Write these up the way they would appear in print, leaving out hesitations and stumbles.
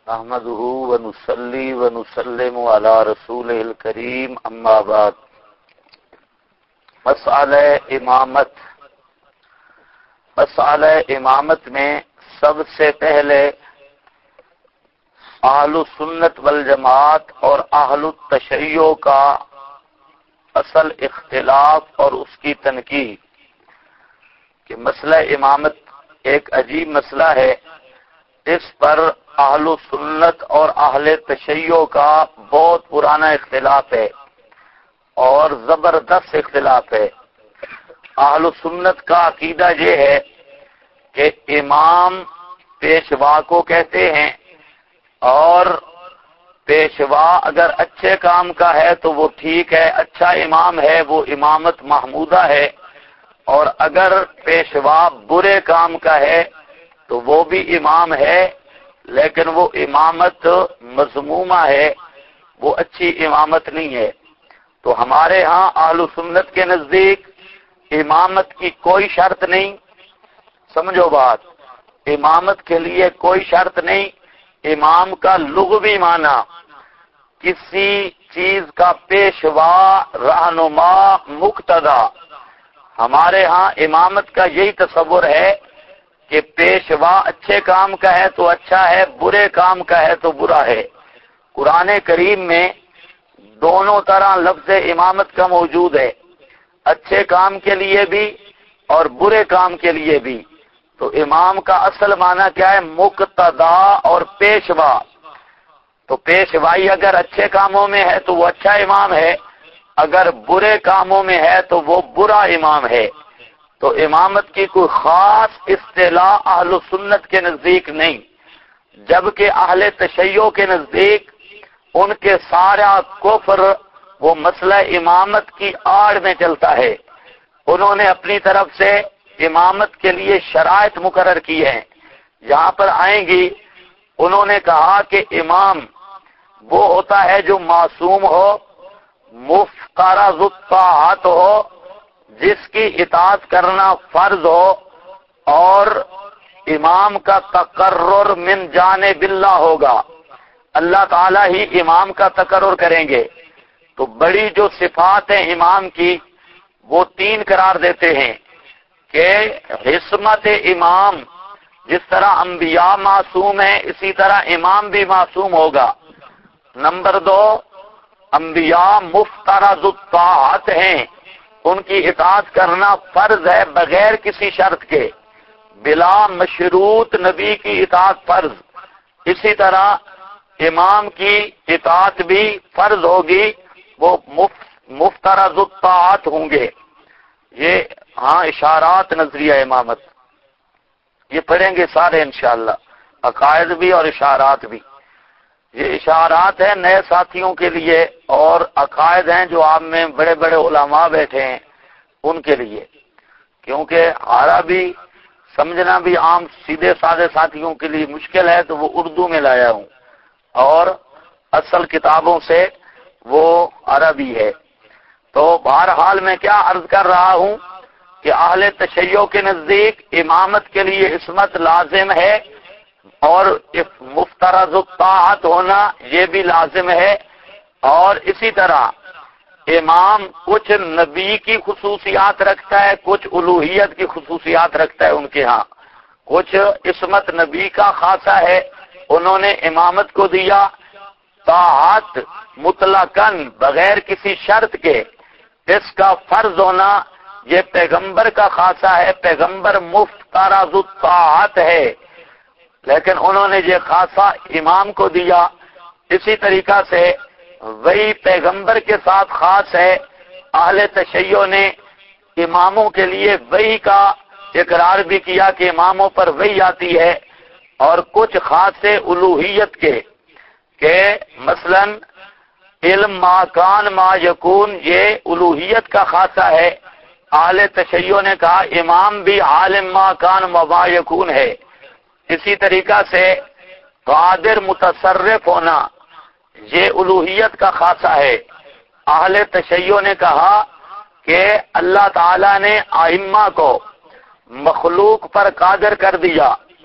نحمده ونصلي ونسلم على رسوله الكريم اما بعد مسئلہ امامت میں سب سے پہلے اہل سنت والجماعت اور اہل التشیع کا اصل اختلاف اور اس کی تنقید کہ مسئلہ امامت ایک عجیب مسئلہ ہے. اس پر اہل سنت اور اہل تشیع کا بہت پرانا اختلاف ہے اور زبردست اختلاف ہے. اہل سنت کا عقیدہ یہ ہے کہ امام پیشوا کو کہتے ہیں اور پیشوا اگر اچھے کام کا ہے تو وہ ٹھیک ہے، اچھا امام ہے، وہ امامت محمودہ ہے، اور اگر پیشوا برے کام کا ہے تو وہ بھی امام ہے لیکن وہ امامت مذمومہ ہے، وہ اچھی امامت نہیں ہے. تو ہمارے ہاں اہل سنت کے نزدیک امامت کی کوئی شرط نہیں. سمجھو بات، امامت کے لیے کوئی شرط نہیں. امام کا لغوی معنی کسی چیز کا پیشوا، رہنما، مقتدا. ہمارے ہاں امامت کا یہی تصور ہے کہ پیشوا اچھے کام کا ہے تو اچھا ہے، برے کام کا ہے تو برا ہے. قرآن کریم میں دونوں طرح لفظ امامت کا موجود ہے، اچھے کام کے لیے بھی اور برے کام کے لیے بھی. تو امام کا اصل معنی کیا ہے؟ مقتدا اور پیشوا. تو پیشوائی اگر اچھے کاموں میں ہے تو وہ اچھا امام ہے، اگر برے کاموں میں ہے تو وہ برا امام ہے. تو امامت کی کوئی خاص اصطلاح اہل سنت کے نزدیک نہیں، جبکہ اہل تشیع کے نزدیک ان کے سارا کفر وہ مسئلہ امامت کی آڑ میں چلتا ہے. انہوں نے اپنی طرف سے امامت کے لیے شرائط مقرر کی ہیں، یہاں پر آئیں گی. انہوں نے کہا کہ امام وہ ہوتا ہے جو معصوم ہو، مفترض الطاعت ہو، جس کی اطاعت کرنا فرض ہو، اور امام کا تقرر من جانب اللہ ہوگا، اللہ تعالی ہی امام کا تقرر کریں گے. تو بڑی جو صفات ہیں امام کی وہ 3 قرار دیتے ہیں کہ عصمت امام، جس طرح انبیاء معصوم ہیں اسی طرح امام بھی معصوم ہوگا. نمبر 2، انبیاء مفترض الطاعت ہیں، ان کی اطاعت کرنا فرض ہے بغیر کسی شرط کے، بلا مشروط نبی کی اطاعت فرض. اسی طرح امام کی اطاعت بھی فرض ہوگی، وہ مفترض الطاعت ہوں گے. یہ ہاں اشارات نظریہ امامت یہ پڑھیں گے سارے انشاءاللہ، عقائد بھی اور اشارات بھی. یہ اشارات ہیں نئے ساتھیوں کے لیے اور عقائد ہیں جو آپ میں بڑے بڑے علماء بیٹھے ہیں ان کے لیے، کیونکہ عربی سمجھنا بھی عام سیدھے سادے ساتھیوں کے لیے مشکل ہے تو وہ اردو میں لایا ہوں، اور اصل کتابوں سے وہ عربی ہے. تو بہرحال میں کیا عرض کر رہا ہوں کہ اہل تشیع کے نزدیک امامت کے لیے عصمت لازم ہے اور مفترض الطاعت ہونا یہ بھی لازم ہے. اور اسی طرح امام کچھ نبی کی خصوصیات رکھتا ہے، کچھ الوہیت کی خصوصیات رکھتا ہے. ان کے ہاں کچھ عصمت نبی کا خاصہ ہے، انہوں نے امامت کو دیا طاعت مطلقاً بغیر کسی شرط کے، اس کا فرض ہونا یہ پیغمبر کا خاصہ ہے، پیغمبر مفترض الطاعت ہے، لیکن انہوں نے یہ خاصہ امام کو دیا. اسی طریقہ سے وہی پیغمبر کے ساتھ خاص ہے. اہل تشیع نے اماموں کے لیے وحی کا اقرار بھی کیا کہ اماموں پر وحی آتی ہے، اور کچھ خاصے الوہیت کے کہ مثلا علم ما کان ما یکون یہ الوہیت کا خاصہ ہے. اہل تشیع نے کہا امام بھی عالم ما کان ما یکون ہے. اسی طریقہ سے قادر متصرف ہونا یہ الوہیت کا خاصہ ہے. اہل تشیع نے کہا کہ اللہ تعالی نے ائمہ کو مخلوق پر قادر کر دیا،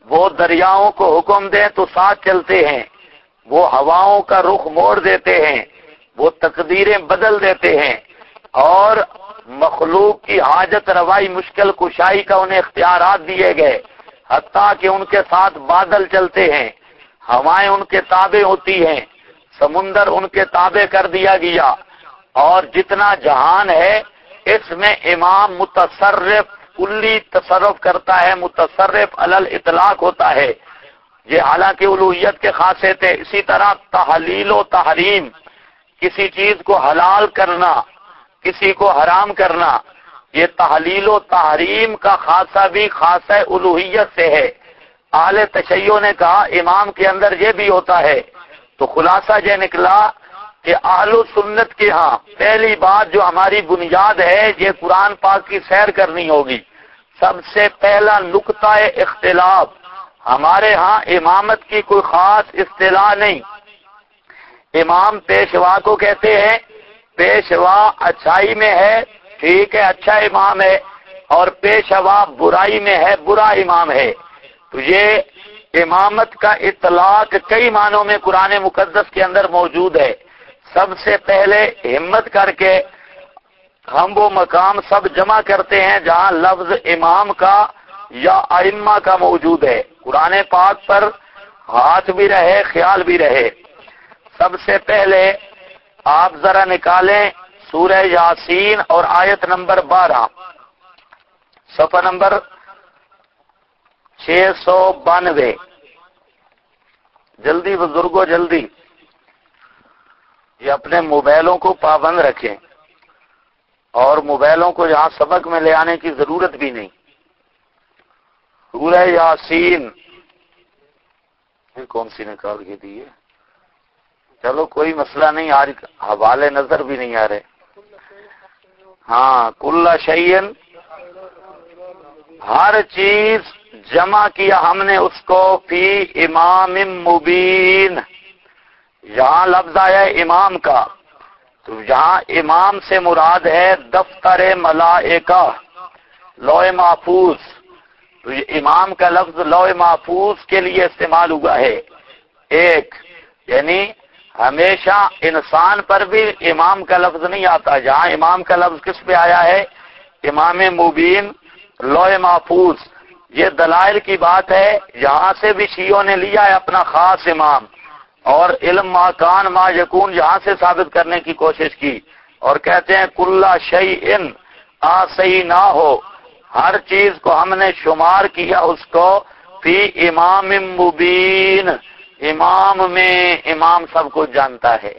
وہ دریاؤں کو حکم دیں تو ساتھ چلتے ہیں، وہ ہواؤں کا رخ موڑ دیتے ہیں، وہ تقدیریں بدل دیتے ہیں، اور مخلوق کی حاجت روائی مشکل کشائی کا انہیں اختیارات دیے گئے، حتیٰ کہ ان کے ساتھ بادل چلتے ہیں، ہوائیں ان کے تابع ہوتی ہیں، سمندر ان کے تابع کر دیا گیا، اور جتنا جہان ہے اس میں امام متصرف کلی تصرف کرتا ہے، متصرف علل اطلاق ہوتا ہے، یہ حالانکہ الوہیت کے خاصے تھے۔ اسی طرح تحلیل و تحریم، کسی چیز کو حلال کرنا، کسی کو حرام کرنا، یہ تحلیل و تحریم کا خاصہ بھی خاصہ الوہیت سے ہے۔ اہل تشیع نے کہا امام کے اندر یہ بھی ہوتا ہے، تو خلاصہ یہ نکلا کہ اہل سنت کے ہاں پہلی بات جو ہماری بنیاد ہے، یہ قرآن پاک کی سیر کرنی ہوگی۔ سب سے پہلا نقطہ اختلاف، ہمارے ہاں امامت کی کوئی خاص اصطلاح نہیں۔ امام پیشوا کو کہتے ہیں، پیشوا اچھائی میں ہے، ٹھیک ہے، اچھا امام ہے، اور پیشوا برائی میں ہے، برا امام ہے۔ تو یہ امامت کا اطلاق کئی معنوں میں قرآن مقدس کے اندر موجود ہے۔ سب سے پہلے ہمت کر کے ہم وہ مقام سب جمع کرتے ہیں جہاں لفظ امام کا یا ائمہ کا موجود ہے، قرآن پاک پر ہاتھ بھی رہے، خیال بھی رہے۔ سب سے پہلے آپ ذرا نکالیں سورہ یاسین اور آیت نمبر 12، صفحہ نمبر 692۔ جلدی بزرگوں جلدی، یہ اپنے موبائلوں کو پابند رکھیں، اور موبائلوں کو یہاں سبق میں لے آنے کی ضرورت بھی نہیں۔ سورہ یاسین، یہ کون سی نکال کے دی ہے؟ چلو کوئی مسئلہ نہیں، آج حوالے نظر بھی نہیں آ رہے۔ ہاں، کل شیء، ہر چیز جمع کیا ہم نے اس کو فی امام مبین، یہاں لفظ آیا ہے امام کا، تو یہاں امام سے مراد ہے دفتر ملائکہ، لوح محفوظ۔ تو یہ امام کا لفظ لوح محفوظ کے لیے استعمال ہوا ہے۔ ایک یعنی ہمیشہ انسان پر بھی امام کا لفظ نہیں آتا، جہاں امام کا لفظ کس پہ آیا ہے؟ امام مبین، لوح محفوظ۔ یہ دلائل کی بات ہے، یہاں سے بھی شیعوں نے لیا ہے اپنا خاص امام، اور علم ما کان ما یکون یہاں سے ثابت کرنے کی کوشش کی، اور کہتے ہیں کل شیء نہ ہو، ہر چیز کو ہم نے شمار کیا اس کو فی امام مبین، امام میں، امام سب کچھ جانتا ہے۔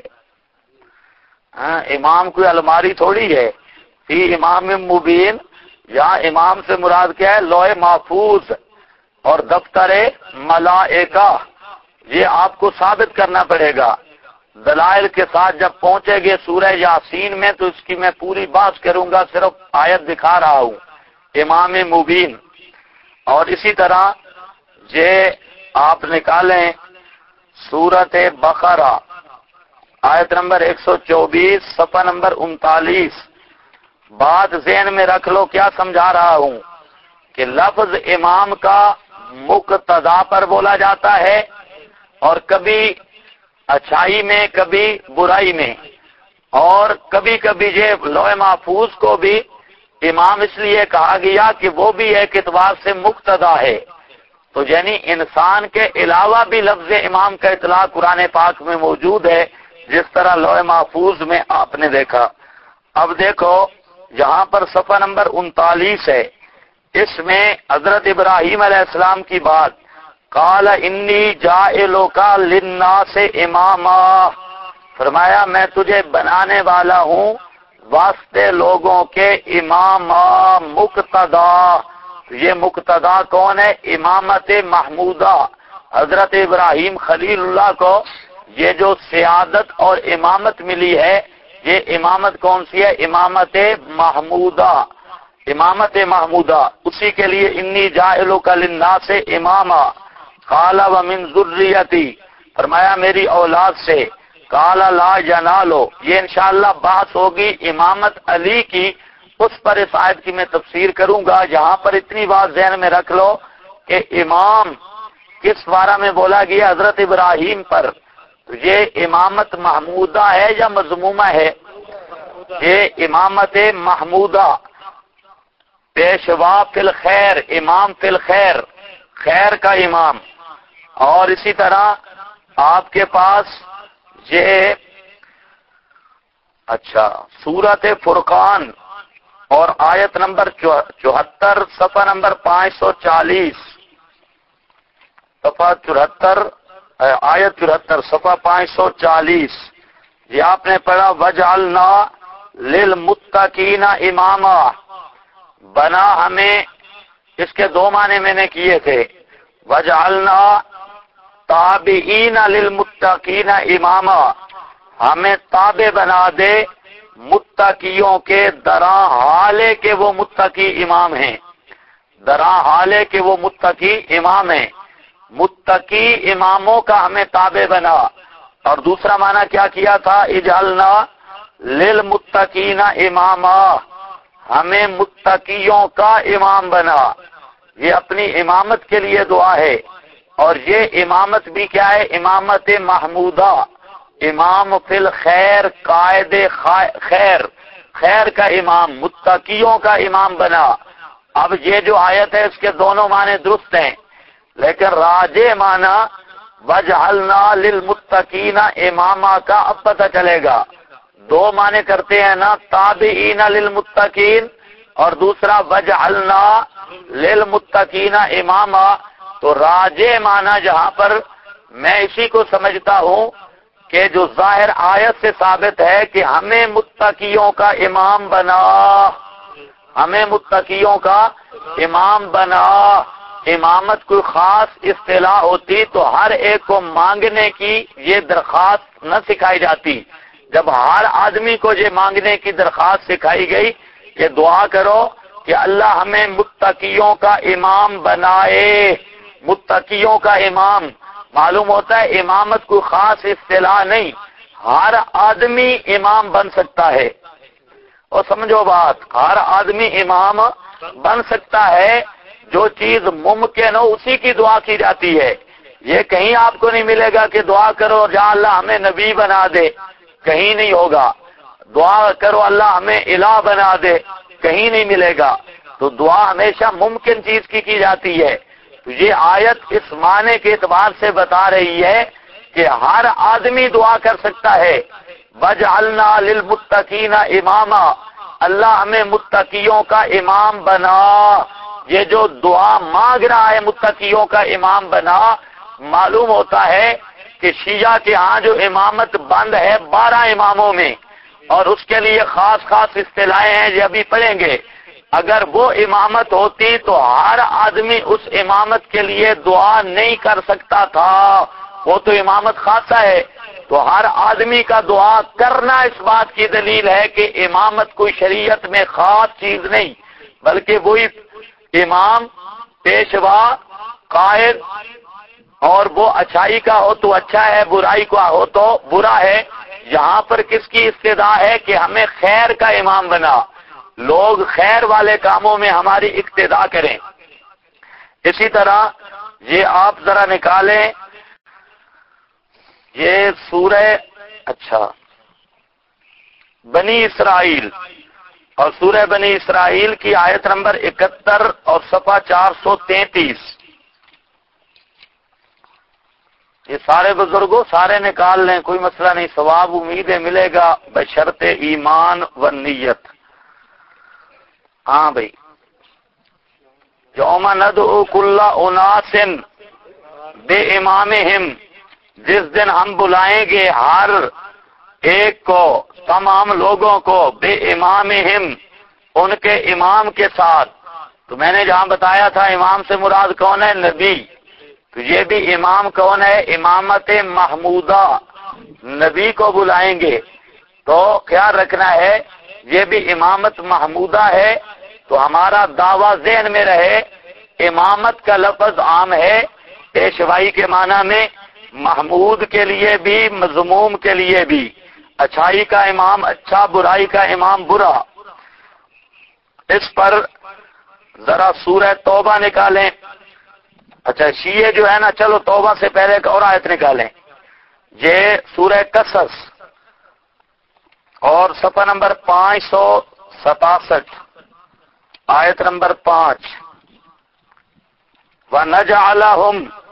ہاں، امام کوئی الماری تھوڑی ہے، فی امام مبین، یہاں امام سے مراد کیا ہے؟ لوح محفوظ اور دفتر ملائکہ۔ یہ آپ کو ثابت کرنا پڑے گا دلائل کے ساتھ۔ جب پہنچے گے سورہ یاسین میں تو اس کی میں پوری بات کروں گا، صرف آیت دکھا رہا ہوں، امام مبین۔ اور اسی طرح یہ آپ نکالیں سورۃ بقرہ، آیت نمبر 124، صفحہ نمبر 39۔ بات ذہن میں رکھ لو، کیا سمجھا رہا ہوں کہ لفظ امام کا مقتدا پر بولا جاتا ہے، اور کبھی اچھائی میں، کبھی برائی میں، اور کبھی کبھی یہ لوح محفوظ کو بھی امام اس لیے کہا گیا کہ وہ بھی ایک اعتبار سے مقتدا ہے۔ تو یعنی انسان کے علاوہ بھی لفظ امام کا اطلاق قرآن پاک میں موجود ہے، جس طرح لوح محفوظ میں آپ نے دیکھا۔ اب دیکھو یہاں پر صفحہ نمبر 39 ہے، اس میں حضرت ابراہیم علیہ السلام کی بات، قال انی جاعلک للناس اماما، فرمایا میں تجھے بنانے والا ہوں واسطے لوگوں کے امام، مقتدا۔ یہ مقتدا کون ہے؟ امامت محمودہ، حضرت ابراہیم خلیل اللہ کو یہ جو سیادت اور امامت ملی ہے، یہ امامت کون سی ہے؟ امامت محمودہ، امامت محمودہ۔ اسی کے لیے انی جاعلک للناس اماما، قال ومن ذریتی، فرمایا میری اولاد سے، قال لا ینالو، یہ انشاءاللہ بحث ہوگی امامت علی کی، اس پر اس آیت کی میں تفسیر کروں گا۔ یہاں پر اتنی بات ذہن میں رکھ لو کہ امام کس بارہ میں بولا گیا؟ حضرت ابراہیم پر. تو یہ امامت محمودہ ہے یا مذمومہ ہے؟ یہ امامت محمودہ، پیشوا فی الخیر، امام فی الخیر، خیر کا امام. اور اسی طرح آپ کے پاس یہ اچھا سورت فرقان اور آیت نمبر 74 صفحہ نمبر 540، صفحہ 74 آیت 74 صفحہ 540، یہ آپ نے پڑھا وجعلنا للمتقین اماما، بنا ہمیں، اس کے دو معنی میں نے کیے تھے، وجعلنا تابعین للمتقین اماما، ہمیں تابع بنا دے متقیوں کے دراں حالے کے وہ متقی امام ہیں، دراں حالے کے وہ متقی امام ہیں، متقی اماموں کا ہمیں تابع بنا. اور دوسرا معنی کیا کیا تھا؟ اجعلنا للمتقین اماما، ہمیں متقیوں کا امام بنا. یہ اپنی امامت کے لیے دعا ہے. اور یہ امامت بھی کیا ہے؟ امامت محمودہ، امام فی الخیر، قائد خیر، خیر کا امام، متقیوں کا امام بنا. اب یہ جو آیت ہے اس کے دونوں معنی درست ہیں، لیکن راجح معنی وجعلنا للمتقین اماما کا اب پتہ چلے گا. دو معنی کرتے ہیں نا، تابعین للمتقین اور دوسرا وجعلنا للمتقین اماما. تو راجح معنی جہاں پر میں اسی کو سمجھتا ہوں کہ جو ظاہر آیت سے ثابت ہے کہ ہمیں متقیوں کا امام بنا، ہمیں متقیوں کا امام بنا. امامت کوئی خاص اصطلاح ہوتی تو ہر ایک کو مانگنے کی یہ درخواست نہ سکھائی جاتی. جب ہر آدمی کو یہ مانگنے کی درخواست سکھائی گئی کہ دعا کرو کہ اللہ ہمیں متقیوں کا امام بنائے، متقیوں کا امام، معلوم ہوتا ہے امامت کوئی خاص اصطلاح نہیں، ہر آدمی امام بن سکتا ہے. اور سمجھو بات، ہر آدمی امام بن سکتا ہے. جو چیز ممکن ہو اسی کی دعا کی جاتی ہے. یہ کہیں آپ کو نہیں ملے گا کہ دعا کرو جہاں اللہ ہمیں نبی بنا دے، کہیں نہیں ہوگا. دعا کرو اللہ ہمیں الہ بنا دے، کہیں نہیں ملے گا. تو دعا ہمیشہ ممکن چیز کی جاتی ہے. تو یہ آیت اس معنی کے اعتبار سے بتا رہی ہے کہ ہر آدمی دعا کر سکتا ہے. وجعلنا للمتقین اماما، اللہ ہمیں متقیوں کا امام بنا. یہ جو دعا مانگ رہا ہے متقیوں کا امام بنا، معلوم ہوتا ہے کہ شیعہ کے ہاں جو امامت بند ہے 12 اماموں میں، اور اس کے لیے خاص خاص اصطلاحیں ہیں، یہ ابھی پڑھیں گے. اگر وہ امامت ہوتی تو ہر آدمی اس امامت کے لیے دعا نہیں کر سکتا تھا. وہ تو امامت خاصہ ہے. تو ہر آدمی کا دعا کرنا اس بات کی دلیل ہے کہ امامت کوئی شریعت میں خاص چیز نہیں، بلکہ وہی امام، پیشوا، قائد، اور وہ اچھائی کا ہو تو اچھا ہے، برائی کا ہو تو برا ہے. یہاں پر کس کی استدعا ہے کہ ہمیں خیر کا امام بنا، لوگ خیر والے کاموں میں ہماری اقتداء کریں. اسی طرح یہ آپ ذرا نکالیں، یہ سورہ بنی اسرائیل اور سورہ بنی اسرائیل کی آیت نمبر 71 اور صفحہ 433. یہ سارے بزرگوں سارے نکال لیں، کوئی مسئلہ نہیں، ثواب امیدیں ملے گا بشرط ایمان و نیت. ہاں بھائی، یوم ندعو کل اناس بے امامہم، جس دن ہم بلائیں گے ہر ایک کو، تمام لوگوں کو، بے امامہم، ان کے امام کے ساتھ. تو میں نے جہاں بتایا تھا امام سے مراد کون ہے؟ نبی. تو یہ بھی امام کون ہے؟ امامت محمودہ، نبی کو بلائیں گے. تو خیال رکھنا ہے یہ بھی امامت محمودہ ہے. تو ہمارا دعویٰ ذہن میں رہے، امامت کا لفظ عام ہے پیشوائی کے معنی میں، محمود کے لیے بھی، مذموم کے لیے بھی. اچھائی کا امام اچھا، برائی کا امام برا. اس پر ذرا سورہ توبہ نکالیں. اچھا شیعہ جو ہے نا، چلو توبہ سے پہلے ایک اور آیت نکالیں، یہ سورہ قصص اور صفحہ نمبر 567 آیت نمبر 5، وَنَجْعَلَهُمْ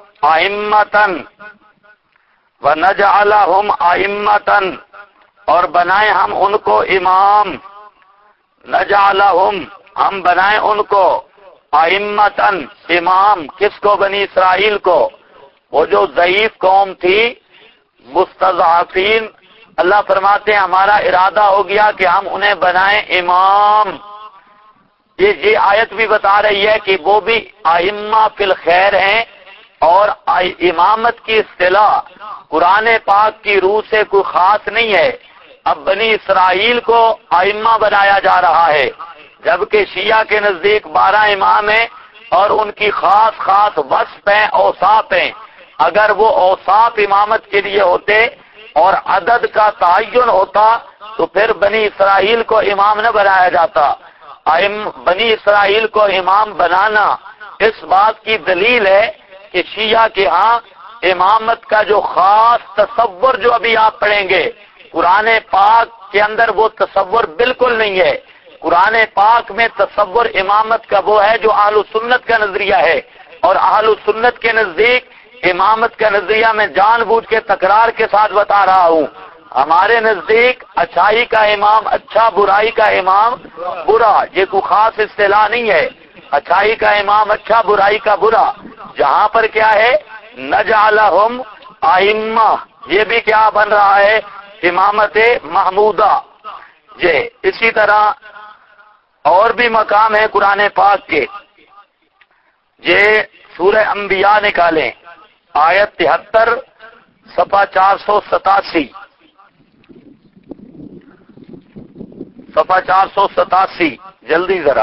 أَئِمَّةً اور بنائیں ہم ان کو امام، نجعلہم ہم بنائیں ان کو ائمتاً امام، کس کو؟ بنی اسرائیل کو، وہ جو ضعیف قوم تھی، مستضعفین، اللہ فرماتے ہیں ہمارا ارادہ ہو گیا کہ ہم انہیں بنائیں امام۔ یہ آیت بھی بتا رہی ہے کہ وہ بھی ائمہ فی الخیر ہیں، اور امامت کی اصطلاح قرآن پاک کی روح سے کوئی خاص نہیں ہے۔ اب بنی اسرائیل کو ائمہ بنایا جا رہا ہے، جبکہ شیعہ کے نزدیک 12 امام ہیں اور ان کی خاص خاص وصف ہیں، اوصاف ہیں۔ اگر وہ اوصاف امامت کے لیے ہوتے اور عدد کا تعین ہوتا تو پھر بنی اسرائیل کو امام نہ بنایا جاتا۔ بنی اسرائیل کو امام بنانا اس بات کی دلیل ہے کہ شیعہ کے ہاں امامت کا جو خاص تصور جو ابھی آپ پڑھیں گے، قرآن پاک کے اندر وہ تصور بالکل نہیں ہے۔ قرآن پاک میں تصور امامت کا وہ ہے جو اہل سنت کا نظریہ ہے، اور اہل سنت کے نزدیک امامت کا نظریہ میں جان بوجھ کے تکرار کے ساتھ بتا رہا ہوں۔ ہمارے نزدیک اچھائی کا امام اچھا، برائی کا امام برا، یہ کوئی خاص اصطلاح نہیں ہے۔ اچھائی کا امام اچھا، برائی کا برا۔ جہاں پر کیا ہے نجعلہم ائمہ، یہ بھی کیا بن رہا ہے؟ امامت محمودہ۔ یہ اسی طرح اور بھی مقام ہے قرآن پاک کے، یہ سورہ انبیاء نکالیں، آیت 73 صفحہ 487، صفحہ 487 جلدی ذرا۔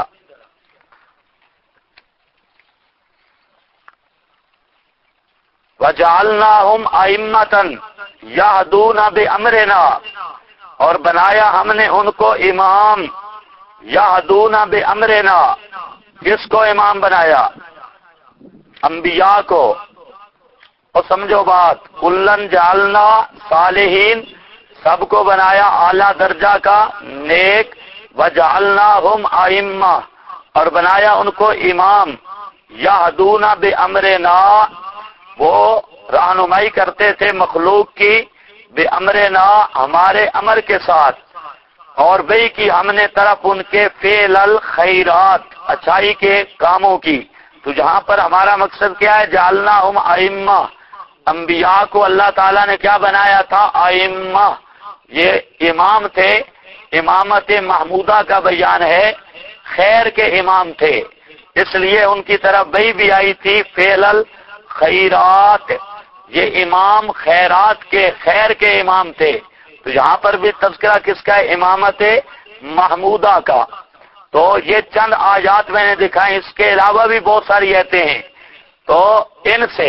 وَجَعَلْنَاهُمْ أَئِمَّةً يَهْدُونَ بِأَمْرِنَا اور بنایا ہم نے ان کو امام، یہدون بِأَمْرِنَا، کس کو امام بنایا؟ انبیاء کو۔ اور سمجھو بات، کلن جعلنا صالحین، سب کو بنایا اعلیٰ درجہ کا نیک، وجعلناہم ائمہ اور بنایا ان کو امام، یہدون بِأَمْرِنَا وہ رہنمائی کرتے تھے مخلوق کی، بِأَمْرِنَا ہمارے امر کے ساتھ، اور بھئی کی ہم نے طرف ان کے فعل الخیرات اچھائی کے کاموں کی۔ تو جہاں پر ہمارا مقصد کیا ہے؟ جعلناہم ائمہ، انبیاء کو اللہ تعالیٰ نے کیا بنایا تھا؟ ائمہ، یہ امام تھے۔ امامت محمودہ کا بیان ہے، خیر کے امام تھے، اس لیے ان کی طرف بھئی بھی آئی تھی فعل الخیرات، یہ امام خیرات کے، خیر کے امام تھے۔ تو یہاں پر بھی تذکرہ کس کا ہے؟ امامت محمودہ کا۔ تو یہ چند آیات میں نے دکھائیں، اس کے علاوہ بھی بہت ساری آیتیں ہیں۔ تو ان سے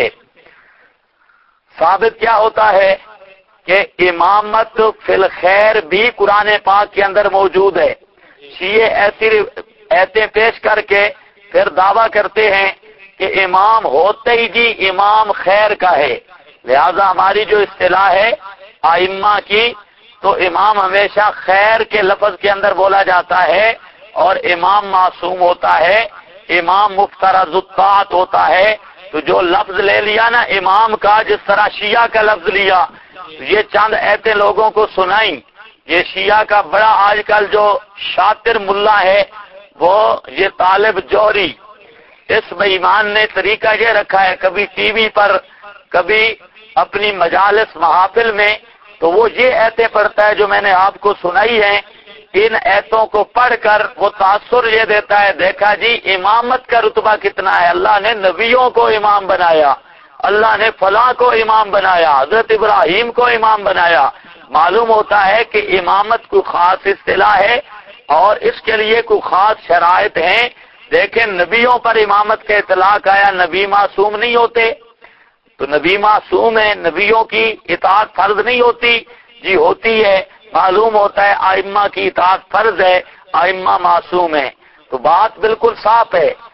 ثابت کیا ہوتا ہے کہ امامت فی الخیر بھی قرآن پاک کے اندر موجود ہے۔ شیعہ ایسی آیتیں پیش کر کے پھر دعویٰ کرتے ہیں کہ امام ہوتے ہی جی امام خیر کا ہے، لہذا ہماری جو اصطلاح ہے ائمہ کی، تو امام ہمیشہ خیر کے لفظ کے اندر بولا جاتا ہے، اور امام معصوم ہوتا ہے، امام مفترض الطاعت ہوتا ہے۔ تو جو لفظ لے لیا نا امام کا، جس طرح شیعہ کا لفظ لیا، یہ چند ایتے لوگوں کو سنائیں۔ یہ شیعہ کا بڑا آج کل جو شاطر ملا ہے وہ یہ طالب جوہری، اس بے ایمان نے طریقہ یہ رکھا ہے، کبھی ٹی وی پر، کبھی اپنی مجالس محافل میں، تو وہ یہ ایتیں پڑھتا ہے جو میں نے آپ کو سنائی ہیں۔ ان ایتوں کو پڑھ کر وہ تاثر یہ دیتا ہے، دیکھا جی امامت کا رتبہ کتنا ہے، اللہ نے نبیوں کو امام بنایا، اللہ نے فلاں کو امام بنایا، حضرت ابراہیم کو امام بنایا۔ معلوم ہوتا ہے کہ امامت کو خاص اصطلاح ہے اور اس کے لیے کوئی خاص شرائط ہیں۔ دیکھیں نبیوں پر امامت کا اطلاق آیا، نبی معصوم نہیں ہوتے، تو نبی معصوم ہے، نبیوں کی اطاعت فرض نہیں ہوتی؟ جی ہوتی ہے۔ معلوم ہوتا ہے ائمہ کی اطاعت فرض ہے، ائمہ معصوم ہے۔ تو بات بالکل صاف ہے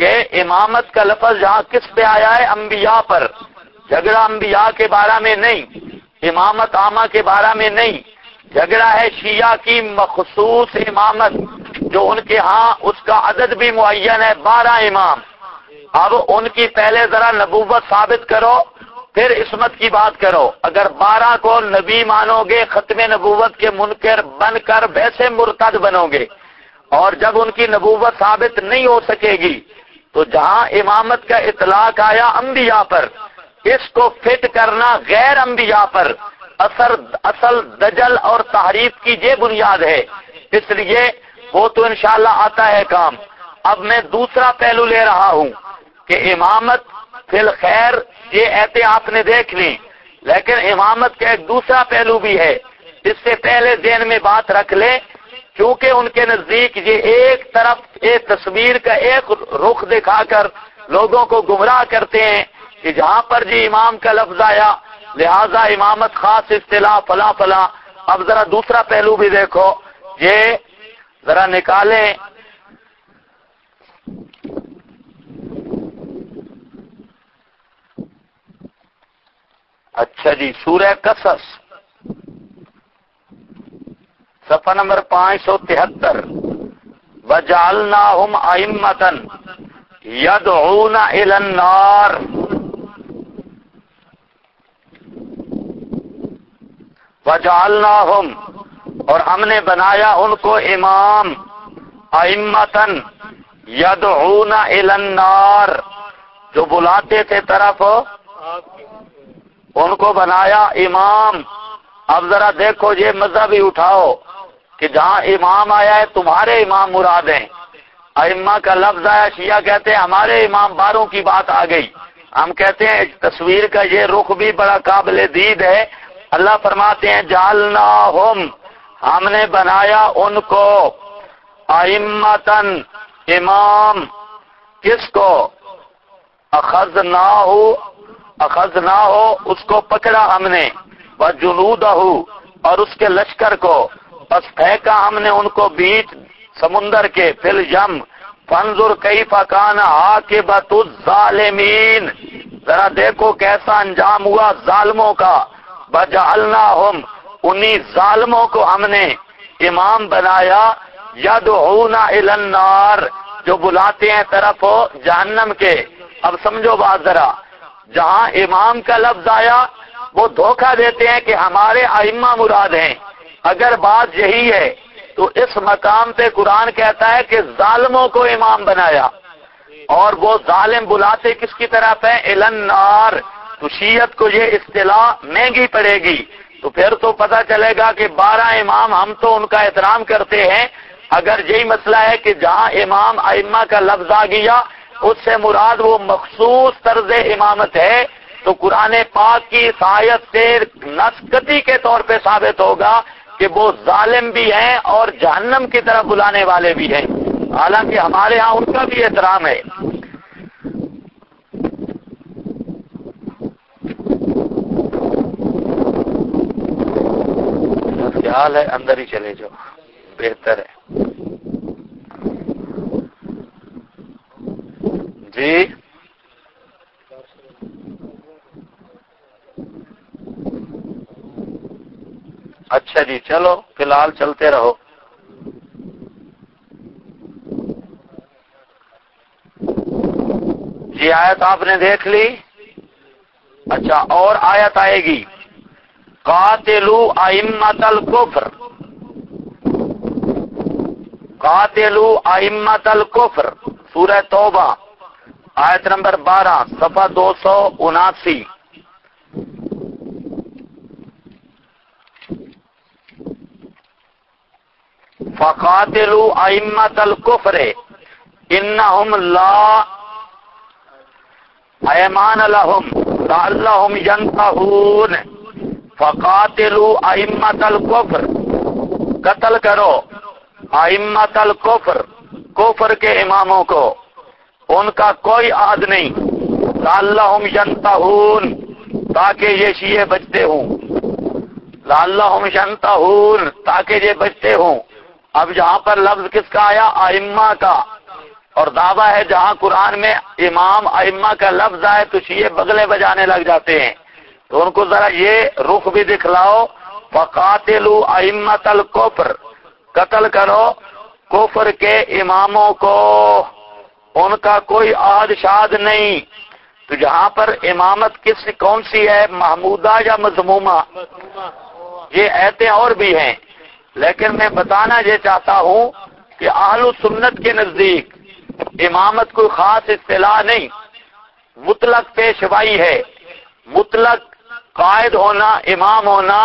کہ امامت کا لفظ جہاں کس پہ آیا ہے؟ انبیاء پر. جھگڑا انبیاء کے بارے میں نہیں، امامت عامہ کے بارے میں نہیں، جھگڑا ہے شیعہ کی مخصوص امامت جو ان کے ہاں اس کا عدد بھی معین ہے 12 امام. اب ان کی پہلے ذرا نبوت ثابت کرو پھر عصمت کی بات کرو. اگر 12 کو نبی مانو گے ختم نبوت کے منکر بن کر ویسے مرتد بنو گے، اور جب ان کی نبوت ثابت نہیں ہو سکے گی تو جہاں امامت کا اطلاق آیا انبیاء پر، اس کو فٹ کرنا غیر انبیاء پر اصل دجل اور تحریف کی یہ بنیاد ہے. اس لیے وہ تو انشاءاللہ آتا ہے کام. اب میں دوسرا پہلو لے رہا ہوں کہ امامت فی الخیر یہ ایتے آپ نے دیکھ لی، لیکن امامت کا ایک دوسرا پہلو بھی ہے. اس سے پہلے ذہن میں بات رکھ لیں، کیونکہ ان کے نزدیک یہ ایک طرف ایک تصویر کا ایک رخ دکھا کر لوگوں کو گمراہ کرتے ہیں کہ جہاں پر جی امام کا لفظ آیا لہذا امامت خاص اصطلاح فلاں فلاں. اب ذرا دوسرا پہلو بھی دیکھو، یہ ذرا نکالیں. اچھا جی، سورہ قصص صفحہ نمبر 573. وَجَعَلْنَاهُمْ أَئِمَّةً يَدْعُونَ إِلَى النَّارِ. وَجَعَلْنَاهُمْ اور ہم نے بنایا ان کو امام، أَئِمَّةً يَدْعُونَ إِلَى النَّارِ جو بلاتے تھے طرف، ان کو بنایا امام. اب ذرا دیکھو یہ مذہب ہی اٹھاؤ کہ جہاں امام آیا ہے تمہارے امام مراد ہیں، ائمہ کا لفظ آیا شیعہ کہتے ہیں ہمارے امام 12 کی بات آ گئی. ہم کہتے ہیں تصویر کا یہ رخ بھی بڑا قابل دید ہے. اللہ فرماتے ہیں جعلناہم ہم نے بنایا ان کو ائمتاً امام. کس کو؟ اخذناہ اس کو پکڑا ہم نے، وجنودہ اور اس کے لشکر کو، پس پھینکا ہم نے ان کو بیچ سمندر کے، فی الیم فانظر کیف کان عاقبۃ الظالمین ذرا دیکھو کیسا انجام ہوا ظالموں کا. وجعلناہم انہی ظالموں کو ہم نے امام بنایا، یدعون الی النار جو بلاتے ہیں طرف جہنم کے. اب سمجھو بات ذرا، جہاں امام کا لفظ آیا وہ دھوکہ دیتے ہیں کہ ہمارے ائمہ مراد ہیں. اگر بات یہی ہے تو اس مقام پہ قرآن کہتا ہے کہ ظالموں کو امام بنایا، اور وہ ظالم بلاتے کس کی طرف ہے؟ الی النار. تو شیعت کو یہ اصطلاح مہنگی پڑے گی. تو پھر تو پتہ چلے گا کہ 12 امام ہم تو ان کا احترام کرتے ہیں. اگر یہی مسئلہ ہے کہ جہاں امام ائمہ کا لفظ آ گیا اس سے مراد وہ مخصوص طرز امامت ہے، تو قرآن پاک کی اس آیت سے نسکتی کے طور پہ ثابت ہوگا کہ وہ ظالم بھی ہیں اور جہنم کی طرف بلانے والے بھی ہیں، حالانکہ ہمارے ہاں ان کا بھی احترام ہے. خیال ہے اندر ہی چلے جاؤ بہتر ہے. جی اچھا جی، چلو فی الحال چلتے رہو. جی آیت آپ نے دیکھ لی. اچھا اور آیت آئے گی قاتلوا ائمۃ الکفر. قاتلوا ائمۃ الکفر سورہ توبہ آیت نمبر 12 صفحہ 279. فقاتلوا ائمۃ الکفر انہم لا ایمان لہم لعلہم ینتہون. فقاتلوا ائمۃ الکفر قتل کرو ائمۃ الکفر کفر کے اماموں کو، ان کا کوئی عہد نہیں، لعلہم ینتہون تاکہ یہ شیعہ بچتے ہوں، لعلہم ینتہون تاکہ یہ بچتے ہوں. اب یہاں پر لفظ کس کا آیا؟ ائمہ کا. اور دعویٰ ہے جہاں قرآن میں امام ائمہ کا لفظ آئے تو شیعہ بغلے بجانے لگ جاتے ہیں. تو ان کو ذرا یہ رخ بھی دکھلاؤ. فقاتلوا ائمۃ الکفر، قتل کرو کفر کے اماموں کو، ان کا کوئی عہد شاد نہیں. تو جہاں پر امامت کون سی ہے، محمودہ یا مذمومہ؟ یہ ایتے اور بھی ہیں، لیکن میں بتانا یہ چاہتا ہوں کہ اہل سنت کے نزدیک امامت کوئی خاص اصطلاح نہیں، مطلق پیشوائی ہے. مطلق قائد ہونا، امام ہونا،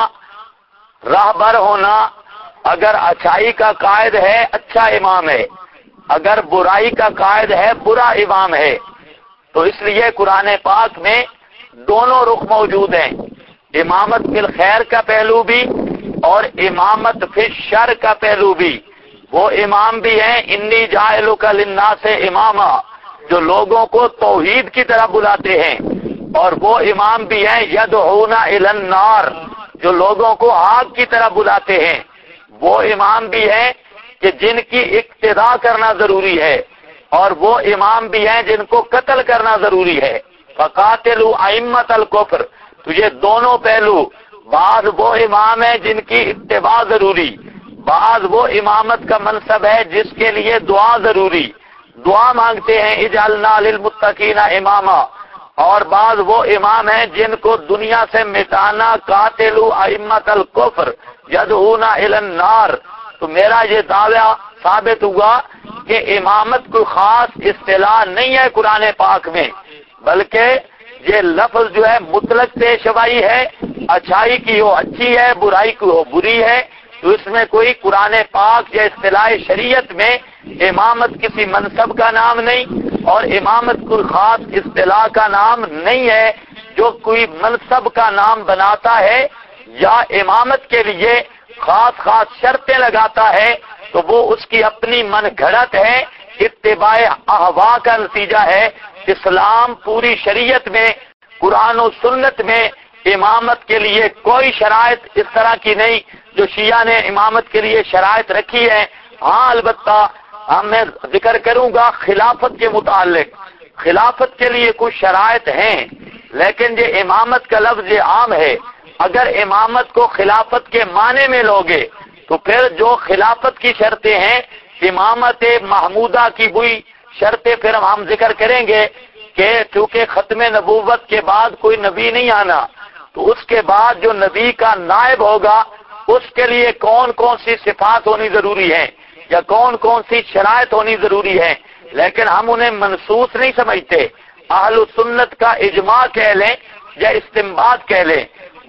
راہبر ہونا. اگر اچھائی کا قائد ہے اچھا امام ہے، اگر برائی کا قائد ہے برا امام ہے. تو اس لیے قرآن پاک میں دونوں رخ موجود ہیں، امامت فی الخیر کا پہلو بھی اور امامت فی الشر کا پہلو بھی. وہ امام بھی ہیں انی جاعلک للناس اماما، جو لوگوں کو توحید کی طرف بلاتے ہیں، اور وہ امام بھی ہیں یدعون الی النار، جو لوگوں کو آگ کی طرف بلاتے ہیں. وہ امام بھی ہیں کہ جن کی اقتداء کرنا ضروری ہے، اور وہ امام بھی ہیں جن کو قتل کرنا ضروری ہے. فقاتلوا ائمۃ الکفر. تو یہ دونوں پہلو، بعض وہ امام ہیں جن کی اتباع ضروری، بعض وہ امامت کا منصب ہے جس کے لیے دعا ضروری، دعا مانگتے ہیں اجعلنا للمتقین اماما. اور بعض وہ امام ہیں جن کو دنیا سے مٹانا، قاتلوا ائمۃ الکفر یدعون الی النار. تو میرا یہ دعویٰ ثابت ہوا کہ امامت کوئی خاص اصطلاح نہیں ہے قرآن پاک میں، بلکہ یہ لفظ جو ہے مطلق پیشوائی ہے، اچھائی کی ہو اچھی ہے، برائی کی ہو بری ہے. تو اس میں کوئی قرآن پاک یا اصطلاح شریعت میں امامت کسی منصب کا نام نہیں، اور امامت کوئی خاص اصطلاح کا نام نہیں ہے. جو کوئی منصب کا نام بناتا ہے یا امامت کے لیے خاص خاص شرطیں لگاتا ہے تو وہ اس کی اپنی من گھڑت ہے، اتباع اہوا کا نتیجہ ہے. اسلام پوری شریعت میں، قرآن و سنت میں امامت کے لیے کوئی شرائط اس طرح کی نہیں جو شیعہ نے امامت کے لیے شرائط رکھی ہے. ہاں البتہ میں ذکر کروں گا خلافت کے متعلق، خلافت کے لیے کچھ شرائط ہیں، لیکن یہ امامت کا لفظ یہ عام ہے. اگر امامت کو خلافت کے معنی میں لوگے تو پھر جو خلافت کی شرطیں ہیں، امامت محمودہ کی وہی شرطیں پھر ہم ذکر کریں گے کہ چونکہ ختم نبوت کے بعد کوئی نبی نہیں آنا، تو اس کے بعد جو نبی کا نائب ہوگا اس کے لیے کون کون سی صفات ہونی ضروری ہے یا کون کون سی شرائط ہونی ضروری ہے، لیکن ہم انہیں منسوخ نہیں سمجھتے. اہل سنت کا اجماع کہہ لیں یا استنباط کہہ لیں،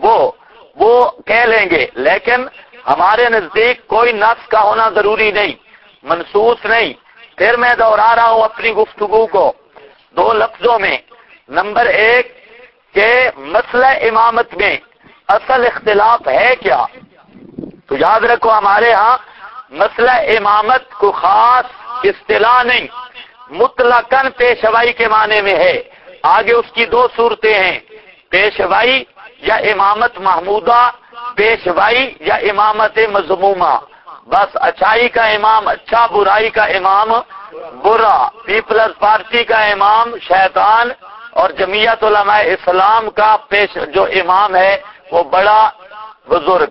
وہ کہہ لیں گے، لیکن ہمارے نزدیک کوئی نص کا ہونا ضروری نہیں، منسوخ نہیں. پھر میں دوہرا رہا ہوں اپنی گفتگو کو دو لفظوں میں. نمبر ایک کہ مسئلہ امامت میں اصل اختلاف ہے کیا؟ تو یاد رکھو ہمارے ہاں مسئلہ امامت کو خاص اصطلاح نہیں، مطلقاً پیشوائی کے معنی میں ہے. آگے اس کی دو صورتیں ہیں، پیشوائی یا امامت محمودہ، پیشوائی یا امامت مذمومہ. بس اچھائی کا امام اچھا، برائی کا امام برا، پیپلز پارٹی کا امام شیطان، اور جمعیت علماء اسلام کا جو امام ہے وہ بڑا بزرگ.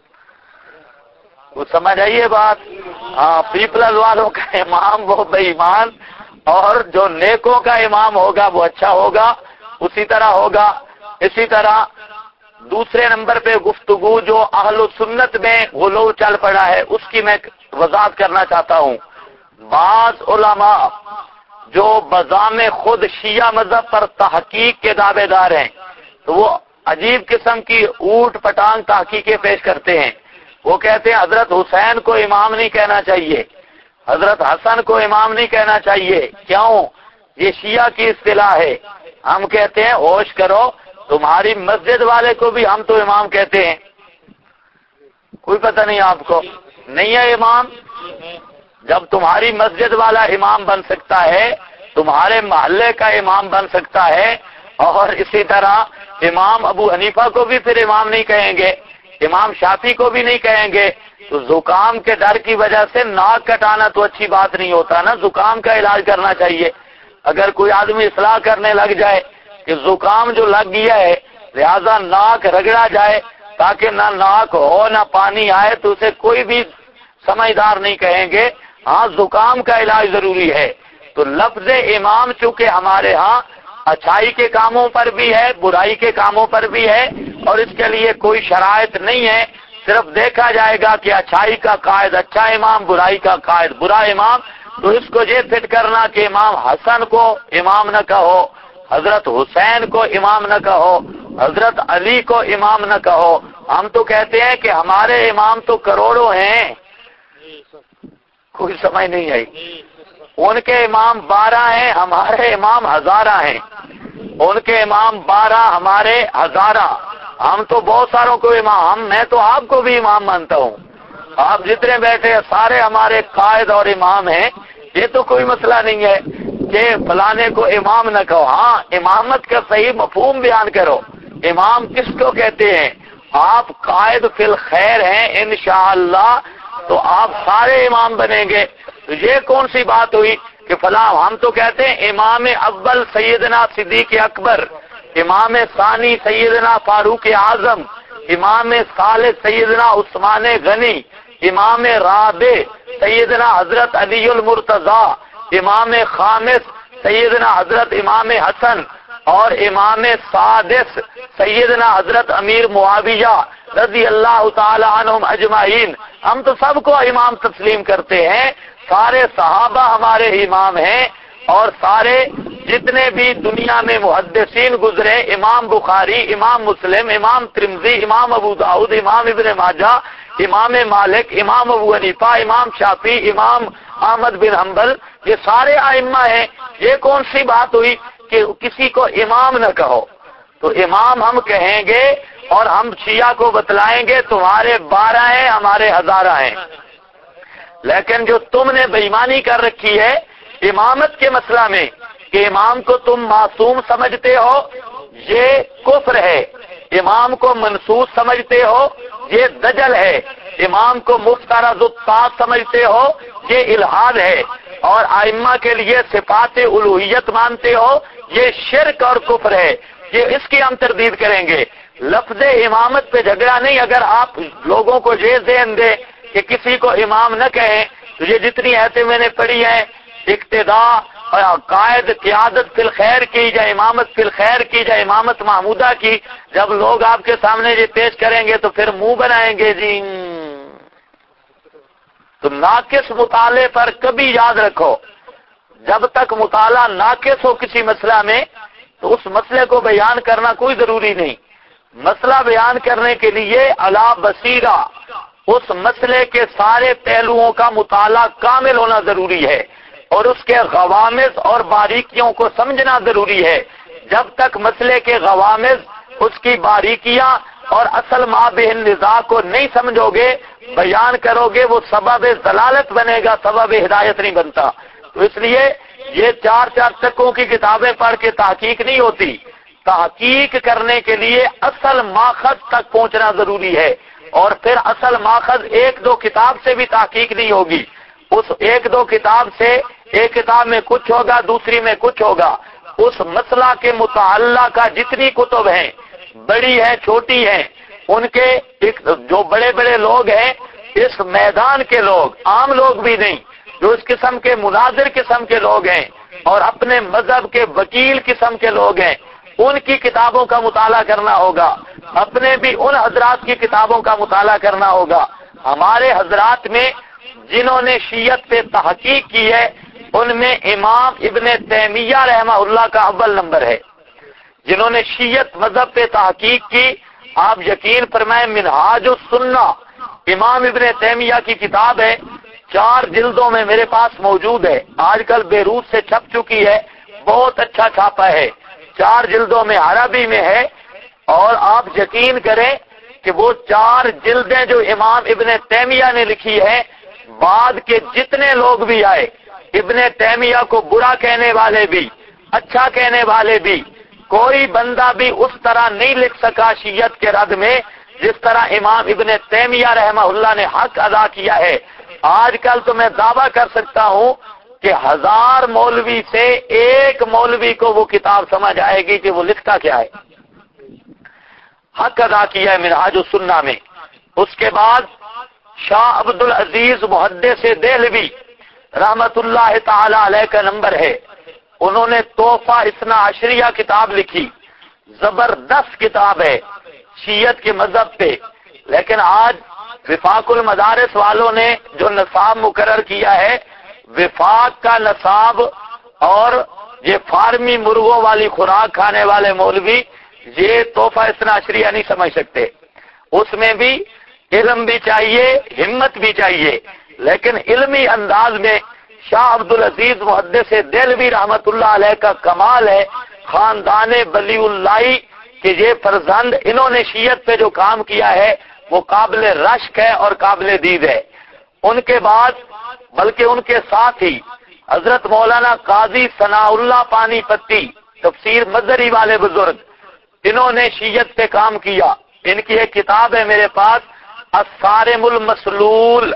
وہ سمجھ آئیے بات؟ ہاں، پیپلز والوں کا امام وہ بے ایمان، اور جو نیکوں کا امام ہوگا وہ اچھا ہوگا، اسی طرح ہوگا. اسی طرح دوسرے نمبر پہ گفتگو جو اہل سنت میں غلو چل پڑا ہے اس کی میں وضاحت کرنا چاہتا ہوں. بعض علماء جو بذام خود شیعہ مذہب پر تحقیق کے دعوے دار ہیں تو وہ عجیب قسم کی اوٹ پٹانگ تحقیقیں پیش کرتے ہیں. وہ کہتے ہیں حضرت حسین کو امام نہیں کہنا چاہیے، حضرت حسن کو امام نہیں کہنا چاہیے. کیوں؟ یہ شیعہ کی اصطلاح ہے. ہم کہتے ہیں ہوش کرو، تمہاری مسجد والے کو بھی ہم تو امام کہتے ہیں. کوئی پتہ نہیں آپ کو؟ نہیں ہے امام؟ جب تمہاری مسجد والا امام بن سکتا ہے، تمہارے محلے کا امام بن سکتا ہے، اور اسی طرح امام ابو حنیفہ کو بھی پھر امام نہیں کہیں گے. امام شافعی کو بھی نہیں کہیں گے. تو زکام کے ڈر کی وجہ سے ناک کٹانا تو اچھی بات نہیں ہوتا نا، زکام کا علاج کرنا چاہیے. اگر کوئی آدمی اصلاح کرنے لگ جائے کہ زکام جو لگ گیا ہے لہذا ناک رگڑا جائے تاکہ نہ ناک ہو نہ پانی آئے، تو اسے کوئی بھی سمجھدار نہیں کہیں گے. ہاں زکام کا علاج ضروری ہے. تو لفظ امام چونکہ ہمارے ہاں اچھائی کے کاموں پر بھی ہے، برائی کے کاموں پر بھی ہے، اور اس کے لیے کوئی شرائط نہیں ہے. صرف دیکھا جائے گا کہ اچھائی کا قائد اچھا امام، برائی کا قائد برا امام، تو اس کو یہ فٹ کرنا کہ امام حسن کو امام نہ کہو، حضرت حسین کو امام نہ کہو، حضرت علی کو امام نہ کہو. ہم تو کہتے ہیں کہ ہمارے امام تو کروڑوں ہیں. کوئی سمجھ نہیں آئی. ان کے امام 12 ہیں، ہمارے امام ہزارہ ہیں. ان کے امام 12، ہمارے ہزارہ. ہم تو بہت ساروں کو امام، میں تو آپ کو بھی امام مانتا ہوں. آپ جتنے بیٹھے ہیں سارے ہمارے قائد اور امام ہیں. یہ تو کوئی مسئلہ نہیں ہے کہ فلانے کو امام نہ کہو. ہاں امامت کا صحیح مفہوم بیان کرو. امام کس کو کہتے ہیں؟ آپ قائد فی الخیر ہیں انشاءاللہ تو آپ سارے امام بنیں گے. تو یہ کون سی بات ہوئی کہ فلاں؟ ہم تو کہتے ہیں امام اول سیدنا صدیق اکبر، امام ثانی سیدنا فاروق اعظم، امام ثالث سیدنا عثمان غنی، امام رابع سیدنا حضرت علی المرتضی، امام خامس سیدنا حضرت امام حسن، اور امام سادس سیدنا حضرت امیر معاویہ رضی اللہ تعالی عنہم اجمعین. ہم تو سب کو امام تسلیم کرتے ہیں. سارے صحابہ ہمارے امام ہیں، اور سارے جتنے بھی دنیا میں محدثین گزرے، امام بخاری، امام مسلم، امام ترمذی، امام ابو داؤد، امام ابن ماجہ، امام مالک، امام ابو حنیفہ، امام شافعی، امام احمد بن حنبل، یہ سارے ائمہ ہیں. یہ کون سی بات ہوئی کہ کسی کو امام نہ کہو؟ تو امام ہم کہیں گے اور ہم شیعہ کو بتلائیں گے تمہارے 12 ہیں، ہمارے ہزارہ ہیں. لیکن جو تم نے بےایمانی کر رکھی ہے امامت کے مسئلہ میں کہ امام کو تم معصوم سمجھتے ہو، یہ کفر ہے. امام کو منسوخ سمجھتے ہو، یہ دجل ہے. امام کو مفترض الطاعت سمجھتے ہو، یہ الحاد ہے. اور ائمہ کے لیے صفات الوہیت مانتے ہو، یہ شرک اور کفر ہے. یہ اس کی ہم تردید کریں گے. لفظ امامت پہ جھگڑا نہیں. اگر آپ لوگوں کو یہ ذہن دے کہ کسی کو امام نہ کہیں تو یہ جتنی ایتیں میں نے پڑھی ہیں، اقتداء، قائد، قیادت فی الخیر کی جائے، امامت فی الخیر کی جائے، امامت محمودہ کی، جب لوگ آپ کے سامنے یہ پیش کریں گے تو پھر منہ بنائیں گے جی. تو ناقص مطالعے پر کبھی یاد رکھو، جب تک مطالعہ ناقص ہو کسی مسئلہ میں تو اس مسئلے کو بیان کرنا کوئی ضروری نہیں. مسئلہ بیان کرنے کے لیے علی بصیرہ اس مسئلے کے سارے پہلوؤں کا مطالعہ کامل ہونا ضروری ہے، اور اس کے غوامض اور باریکیوں کو سمجھنا ضروری ہے. جب تک مسئلے کے غوامض، اس کی باریکیاں اور اصل مابہ النزاع کو نہیں سمجھو گے، بیان کرو گے، وہ سبب ضلالت بنے گا، سبب ہدایت نہیں بنتا. تو اس لیے یہ 4 تکوں کی کتابیں پڑھ کے تحقیق نہیں ہوتی. تحقیق کرنے کے لیے اصل ماخذ تک پہنچنا ضروری ہے، اور پھر اصل ماخذ 1-2 کتاب سے بھی تحقیق نہیں ہوگی. اس 1-2 کتاب سے ایک کتاب میں کچھ ہوگا، دوسری میں کچھ ہوگا. اس مسئلہ کے متعلقہ کا جتنی کتب ہیں، بڑی ہیں چھوٹی ہیں، ان کے جو بڑے بڑے لوگ ہیں، اس میدان کے لوگ، عام لوگ بھی نہیں، جو اس قسم کے مناظر قسم کے لوگ ہیں اور اپنے مذہب کے وکیل قسم کے لوگ ہیں، ان کی کتابوں کا مطالعہ کرنا ہوگا. اپنے بھی ان حضرات کی کتابوں کا مطالعہ کرنا ہوگا. ہمارے حضرات میں جنہوں نے شیعت پہ تحقیق کی ہے ان میں امام ابن تیمیہ رحمہ اللہ کا اول نمبر ہے. جنہوں نے شیعت مذہب پہ تحقیق کی، آپ یقین فرمائیں منہاج السنہ امام ابن تیمیہ کی کتاب ہے، 4 جلدوں میں میرے پاس موجود ہے. آج کل بیروت سے چھپ چکی ہے، بہت اچھا چھاپا ہے، 4 جلدوں میں عربی میں ہے. اور آپ یقین کریں کہ وہ 4 جلدیں جو امام ابن تیمیہ نے لکھی ہے، بعد کے جتنے لوگ بھی آئے، ابن تیمیہ کو برا کہنے والے بھی، اچھا کہنے والے بھی، کوئی بندہ بھی اس طرح نہیں لکھ سکا شیعت کے رد میں جس طرح امام ابن تیمیہ رحمہ اللہ نے حق ادا کیا ہے، آج کل تو میں دعویٰ کر سکتا ہوں کہ 1000 مولوی سے ایک مولوی کو وہ کتاب سمجھ آئے گی کہ وہ لکھتا کیا ہے۔ حق ادا کیا ہے منہاج السنہ میں۔ اس کے بعد شاہ عبد العزیز محدث دہلوی رحمت اللہ تعالی علیہ کا نمبر ہے، انہوں نے تحفہ اثنا عشریہ کتاب لکھی، زبردست کتاب ہے شیعت کے مذہب پہ، لیکن آج وفاق المدارس والوں نے جو نصاب مقرر کیا ہے، وفاق کا نصاب اور یہ فارمی مرغوں والی خوراک کھانے والے مولوی یہ تحفہ اثنا عشریہ نہیں سمجھ سکتے۔ اس میں بھی علم بھی چاہیے، ہمت بھی چاہیے، لیکن علمی انداز میں شاہ عبد العزیز محدث دہلوی رحمت اللہ علیہ کا کمال ہے، خاندان ولی اللہ کہ یہ فرزند انہوں نے شیعت پہ جو کام کیا ہے وہ قابل رشک ہے اور قابل دید ہے۔ ان کے بعد بلکہ ان کے ساتھ ہی حضرت مولانا قاضی ثناء اللہ پانی پتی تفسیر مظہری والے بزرگ، انہوں نے شیعت پہ کام کیا۔ ان کی ایک کتاب ہے میرے پاس، الصارم المسلول،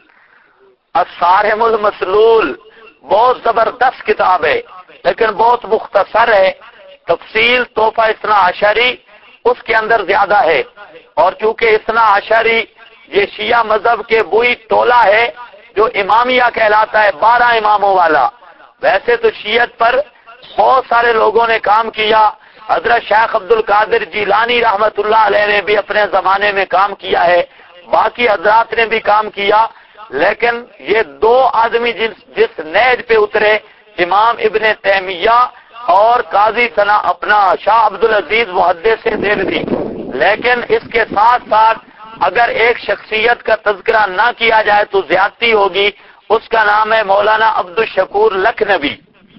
الصارم المسلول، بہت زبردست کتاب ہے لیکن بہت مختصر ہے۔ تفصیل تحفہ اثنا عشری اس کے اندر زیادہ ہے، اور چونکہ اثنا عشری یہ شیعہ مذہب کے بوئی ٹولہ ہے جو امامیہ کہلاتا ہے، 12 اماموں والا۔ ویسے تو شیعت پر بہت سارے لوگوں نے کام کیا، حضرت شیخ عبد القادر جیلانی رحمت اللہ علیہ نے بھی اپنے زمانے میں کام کیا ہے، باقی حضرات نے بھی کام کیا، لیکن یہ 2 آدمی جس نیج پہ اترے، امام ابن تیمیہ اور قاضی ثنا اپنا شاہ عبد العزیز محدث دہلوی۔ لیکن اس کے ساتھ ساتھ اگر ایک شخصیت کا تذکرہ نہ کیا جائے تو زیادتی ہوگی، اس کا نام ہے مولانا عبد الشکور لکھنوی۔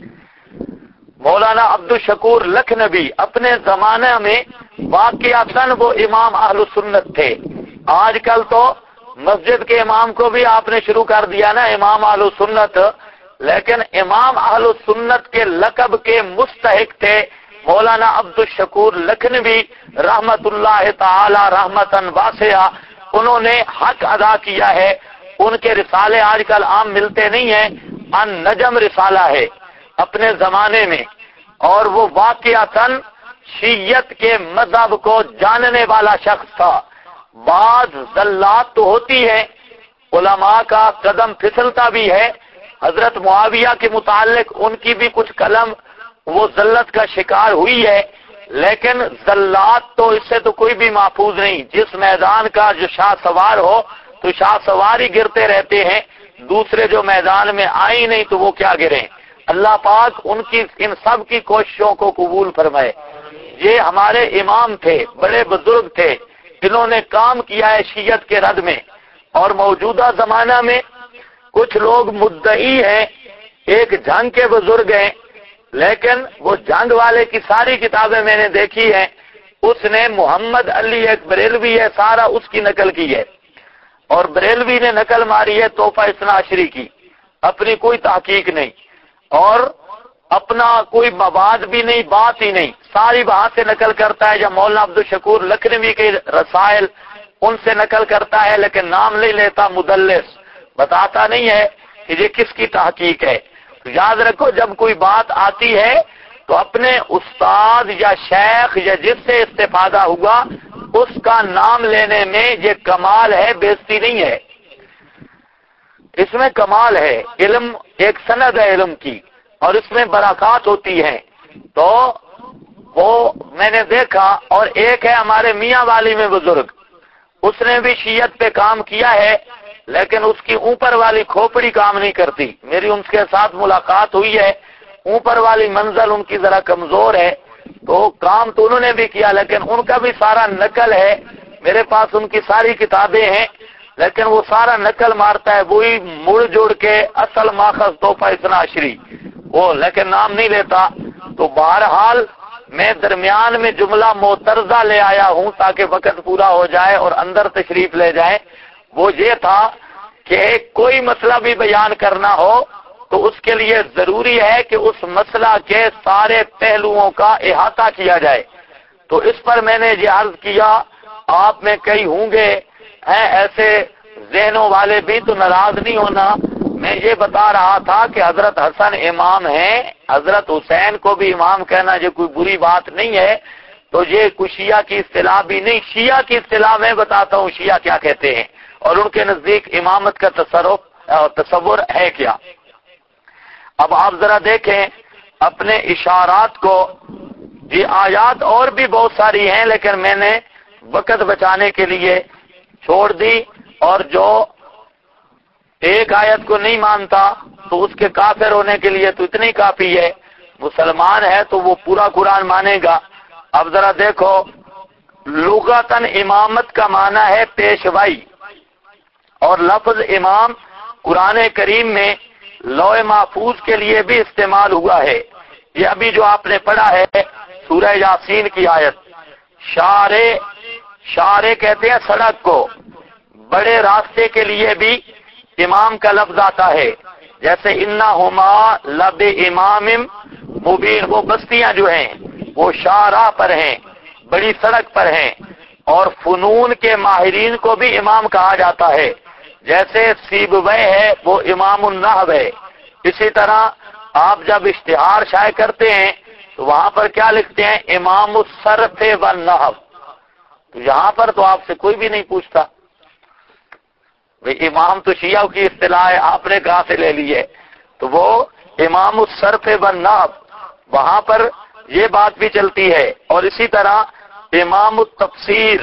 مولانا عبد الشکور لکھنوی اپنے زمانے میں واقعتاً وہ امام اہل سنت تھے۔ آج کل تو مسجد کے امام کو بھی آپ نے شروع کر دیا نا امام اہل سنت، لیکن امام اہل سنت کے لقب کے مستحق تھے مولانا عبد الشکور لکھنوی رحمت اللہ تعالی رحمتاً واسعہ۔ انہوں نے حق ادا کیا ہے، ان کے رسالے آج کل عام ملتے نہیں ہیں، ان نجم رسالہ ہے اپنے زمانے میں، اور وہ واقعتاً شیعت کے مذہب کو جاننے والا شخص تھا۔ بعض زلات تو ہوتی ہے، علماء کا قدم پھسلتا بھی ہے، حضرت معاویہ کے متعلق ان کی بھی کچھ قلم وہ ذلت کا شکار ہوئی ہے، لیکن زلات تو اس سے تو کوئی بھی محفوظ نہیں۔ جس میدان کا جو شاہ سوار ہو تو شاہ سوار ہی گرتے رہتے ہیں، دوسرے جو میدان میں آئی نہیں تو وہ کیا گریں۔ اللہ پاک ان سب کی کوششوں کو قبول فرمائے۔ یہ ہمارے امام تھے، بڑے بزرگ تھے، انہوں نے کام کیا ہے شیعت کے رد میں، اور موجودہ زمانہ میں کچھ لوگ مدعی ہیں ایک جنگ کے بزرگ ہیں، لیکن وہ جنگ والے کی ساری کتابیں میں نے دیکھی ہیں، اس نے محمد علی ایک بریلوی ہے سارا اس کی نقل کی ہے، اور بریلوی نے نقل ماری ہے تحفہ اثنا عشری کی، اپنی کوئی تحقیق نہیں اور اپنا کوئی مواد بھی نہیں، بات ہی نہیں، ساری وہاں سے نقل کرتا ہے۔ یا مولانا عبد الشکور لکھنوی کے رسائل ان سے نقل کرتا ہے، لیکن نام نہیں لیتا، مدلس بتاتا نہیں ہے کہ یہ کس کی تحقیق ہے۔ یاد رکھو جب کوئی بات آتی ہے تو اپنے استاد یا شیخ یا جس سے استفادہ ہوا اس کا نام لینے میں یہ کمال ہے، بےزتی نہیں ہے، اس میں کمال ہے۔ علم ایک سند ہے علم کی، اور اس میں برکات ہوتی ہیں، تو وہ میں نے دیکھا۔ اور ایک ہے ہمارے میاں والی میں بزرگ، اس نے بھی شیعت پہ کام کیا ہے، لیکن اس کی اوپر والی کھوپڑی کام نہیں کرتی۔ میری ان کے ساتھ ملاقات ہوئی ہے، اوپر والی منزل ان کی ذرا کمزور ہے، تو کام تو انہوں نے بھی کیا، لیکن ان کا بھی سارا نقل ہے، میرے پاس ان کی ساری کتابیں ہیں، لیکن وہ سارا نقل مارتا ہے، وہی مڑ جوڑ کے اصل ماخذ تحفہ اثنا عشری وہ، لیکن نام نہیں لیتا۔ تو بہرحال میں درمیان میں جملہ معترضہ لے آیا ہوں تاکہ وقت پورا ہو جائے اور اندر تشریف لے جائیں۔ وہ یہ تھا کہ کوئی مسئلہ بھی بیان کرنا ہو تو اس کے لیے ضروری ہے کہ اس مسئلہ کے سارے پہلوؤں کا احاطہ کیا جائے۔ تو اس پر میں نے یہ عرض کیا آپ میں کئی ہوں گے ہیں ایسے ذہنوں والے بھی، تو ناراض نہیں ہونا۔ میں یہ بتا رہا تھا کہ حضرت حسن امام ہیں، حضرت حسین کو بھی امام کہنا یہ کوئی بری بات نہیں ہے، تو یہ کوئی شیعہ کی اصطلاح بھی نہیں۔ شیعہ کی اصطلاح میں بتاتا ہوں شیعہ کیا کہتے ہیں اور ان کے نزدیک امامت کا تصور ہے کیا۔ اب آپ ذرا دیکھیں اپنے اشارات کو، یہ آیات اور بھی بہت ساری ہیں لیکن میں نے وقت بچانے کے لیے چھوڑ دی، اور جو ایک آیت کو نہیں مانتا تو اس کے کافر ہونے کے لیے تو اتنی کافی ہے، مسلمان ہے تو وہ پورا قرآن مانے گا۔ اب ذرا دیکھو، لغتاً امامت کا معنی ہے پیشوائی، اور لفظ امام قرآن کریم میں لوح محفوظ کے لیے بھی استعمال ہوا ہے۔ یہ ابھی جو آپ نے پڑھا ہے سورہ یاسین کی آیت، شارے کہتے ہیں سڑک کو، بڑے راستے کے لیے بھی امام کا لفظ آتا ہے، جیسے انہما لب امام مبین، وہ بستیاں جو ہیں وہ شاہراہ پر ہیں، بڑی سڑک پر ہیں۔ اور فنون کے ماہرین کو بھی امام کہا جاتا ہے، جیسے سیبویہ ہے وہ امام النحو ہے۔ اسی طرح آپ جب اشتہار شائع کرتے ہیں تو وہاں پر کیا لکھتے ہیں؟ امام الصرف والنحو۔ تو یہاں پر تو آپ سے کوئی بھی نہیں پوچھتا، امام تو شیعہ کی اصطلاح ہے، آپ نے کہاں سے لے لی ہے؟ تو وہ امام الصرف والنحو، وہاں پر یہ بات بھی چلتی ہے۔ اور اسی طرح امام التفسیر،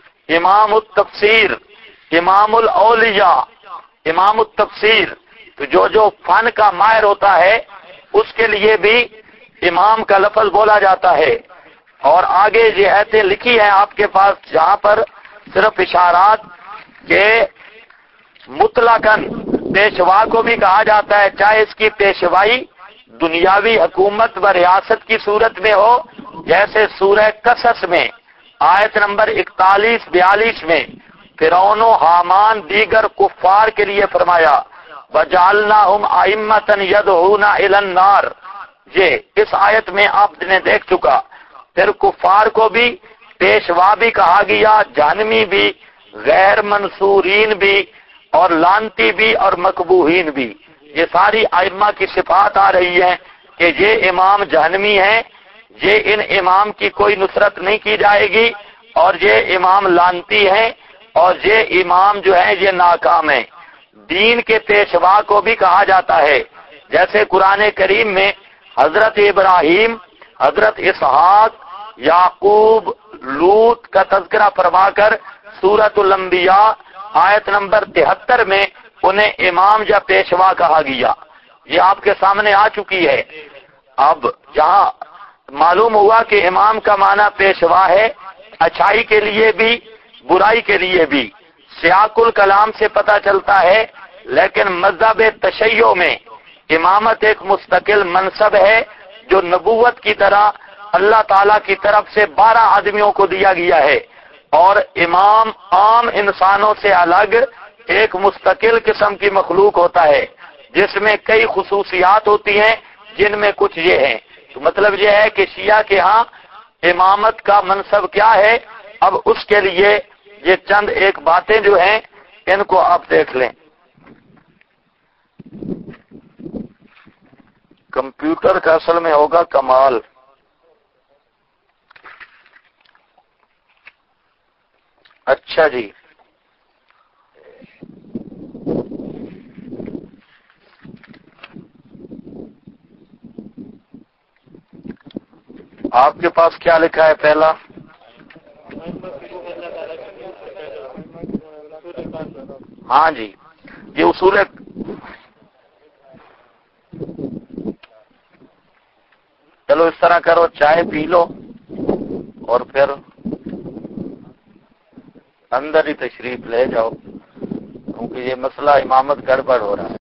امام الاولیاء، امام التفسیر، تو جو فن کا ماہر ہوتا ہے اس کے لیے بھی امام کا لفظ بولا جاتا ہے۔ اور آگے یہ آیتیں لکھی ہیں آپ کے پاس جہاں پر صرف اشارات کے مطلقاً پیشوا کو بھی کہا جاتا ہے، چاہے اس کی پیشوائی دنیاوی حکومت و ریاست کی صورت میں ہو، جیسے سورہ قصص میں آیت نمبر 41-42 میں فرعون و حامان دیگر کفار کے لیے فرمایا وَجَعَلْنَاهُمْ أَئِمَّةً يَدْعُونَ إِلَى النَّارِ، یہ اس آیت میں آپ نے دیکھ چکا۔ پھر کفار کو بھی پیشوا بھی کہا گیا، جہنمی بھی، غیر منصورین بھی، اور لانتی بھی، اور مقبوحین بھی۔ یہ ساری ائمہ کی صفات آ رہی ہیں کہ یہ امام جہنمی ہیں، یہ ان امام کی کوئی نصرت نہیں کی جائے گی، اور یہ امام لانتی ہیں، اور یہ امام جو ہیں یہ ناکام ہیں۔ دین کے پیشوا کو بھی کہا جاتا ہے، جیسے قرآن کریم میں حضرت ابراہیم، حضرت اسحاق، یعقوب، لوط کا تذکرہ فرما کر سورۃ الانبیاء آیت نمبر 73 میں انہیں امام یا پیشوا کہا گیا۔ یہ آپ کے سامنے آ چکی ہے۔ اب جہاں معلوم ہوا کہ امام کا معنی پیشوا ہے، اچھائی کے لیے بھی برائی کے لیے بھی، سیاق الکلام سے پتہ چلتا ہے، لیکن مذہب تشیع میں امامت ایک مستقل منصب ہے جو نبوت کی طرح اللہ تعالیٰ کی طرف سے 12 آدمیوں کو دیا گیا ہے، اور امام عام انسانوں سے الگ ایک مستقل قسم کی مخلوق ہوتا ہے جس میں کئی خصوصیات ہوتی ہیں، جن میں کچھ یہ ہیں۔ تو مطلب یہ ہے کہ شیعہ کے ہاں امامت کا منصب کیا ہے۔ اب اس کے لیے یہ چند ایک باتیں جو ہیں ان کو آپ دیکھ لیں۔ کمپیوٹر کا اصل میں ہوگا کمال۔ اچھا جی، آپ کے پاس کیا لکھا ہے پہلا؟ ہاں جی، یہ اصول ہے۔ چلو اس طرح کرو، چائے پی لو اور پھر اندر ہی تشریف لے جاؤ، کیونکہ یہ مسئلہ امامت گڑبڑ ہو رہا ہے۔